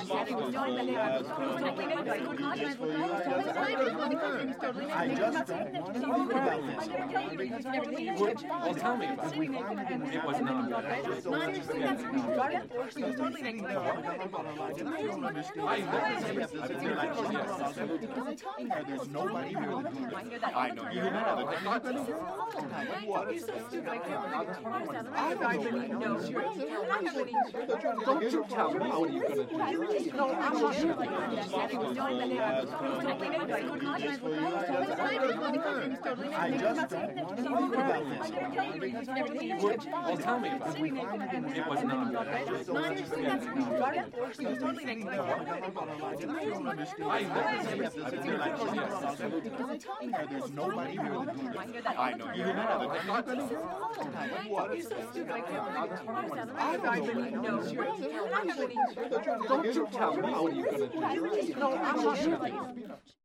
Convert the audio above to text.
I just don't want to talk about this. Well, tell me about it. It was not. There's nobody here. I know you have. I thought don't you tell me what you're going to do. No, I'm not sure. I just don't want to talk about this. Well, tell me about it. It was not. There's nobody here. I know you have. I thought don't you tell me what you're going to do. No, I'm not sure.